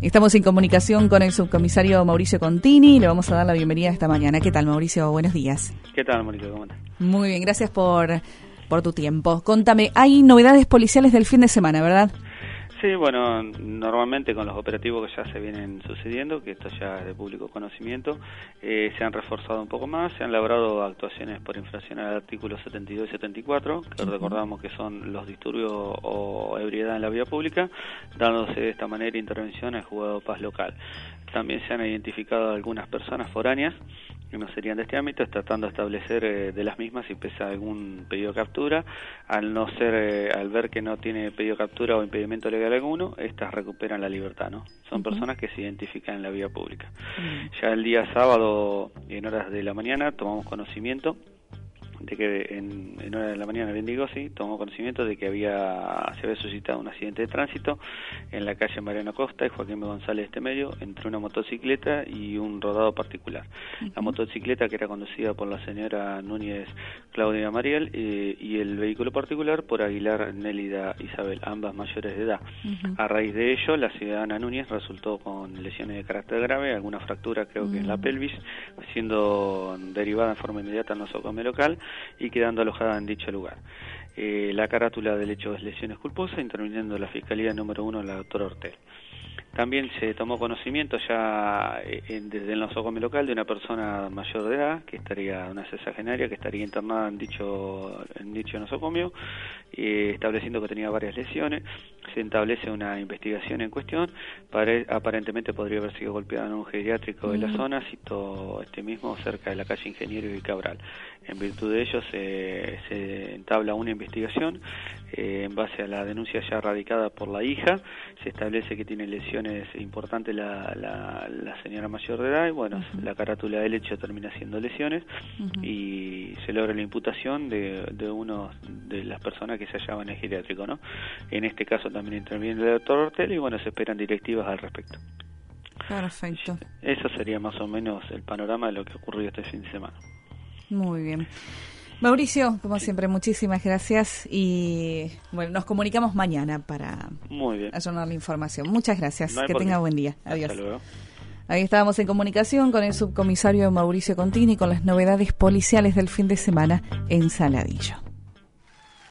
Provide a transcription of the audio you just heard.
Estamos en comunicación con el subcomisario Mauricio Contini. Le vamos a dar la bienvenida esta mañana. ¿Qué tal, Mauricio? Buenos días. ¿Qué tal, Mauricio? ¿Cómo estás? Muy bien, gracias por tu tiempo. Contame, hay novedades policiales del fin de semana, ¿verdad? Sí, bueno, normalmente con los operativos que ya se vienen sucediendo, que esto ya es de público conocimiento, se han reforzado un poco más, se han labrado actuaciones por infracción al artículo 72 y 74, que recordamos que son los disturbios o ebriedad en la vía pública, dándose de esta manera intervención al juzgado de paz local. También se han identificado algunas personas foráneas que no serían de este ámbito, tratando de establecer de las mismas si pesa algún pedido de captura. Al ver que no tiene pedido de captura o impedimento legal alguno, estas recuperan la libertad, ¿no? Son personas que se identifican en la vía pública. Ya el día sábado, en horas de la mañana, tomamos conocimiento de que en horas de la mañana, bien digo, sí, tomó conocimiento de que se había suscitado un accidente de tránsito en la calle Mariano Costa y Joaquín González de este medio, entre una motocicleta y un rodado particular. La motocicleta, que era conducida por la señora Núñez Claudia Mariel, y el vehículo particular por Aguilar Nélida Isabel, ambas mayores de edad. A raíz de ello, la ciudadana Núñez resultó con lesiones de carácter grave, alguna fractura creo que en la pelvis, siendo derivada en forma inmediata al nosocomio local y quedando alojada en dicho lugar. La carátula del hecho es lesiones culposas, interviniendo la Fiscalía número 1, la doctora Ortel. También se tomó conocimiento ya desde el nosocomio local de una persona mayor de edad, que estaría, una sexagenaria, que estaría internada en dicho nosocomio, estableciendo que tenía varias lesiones. Se establece una investigación en cuestión, aparentemente podría haber sido golpeada en un geriátrico de la zona, citó este mismo, cerca de la calle Ingeniero y Cabral. En virtud de ello se entabla una investigación en base a la denuncia ya radicada por la hija. Se establece que tiene lesiones importantes la señora mayor de edad y bueno, la carátula del hecho termina siendo lesiones y se logra la imputación de uno de las personas que se hallaban en el geriátrico, ¿no? En este caso también interviene el doctor Ortel y bueno, se esperan directivas al respecto. Perfecto. Eso sería más o menos el panorama de lo que ocurrió este fin de semana. Muy bien. Mauricio, como siempre, muchísimas gracias y bueno, nos comunicamos mañana para ayornar la información. Muchas gracias, que tenga buen día. Adiós. Hasta luego. Ahí estábamos en comunicación con el subcomisario Mauricio Contini con las novedades policiales del fin de semana en Saladillo.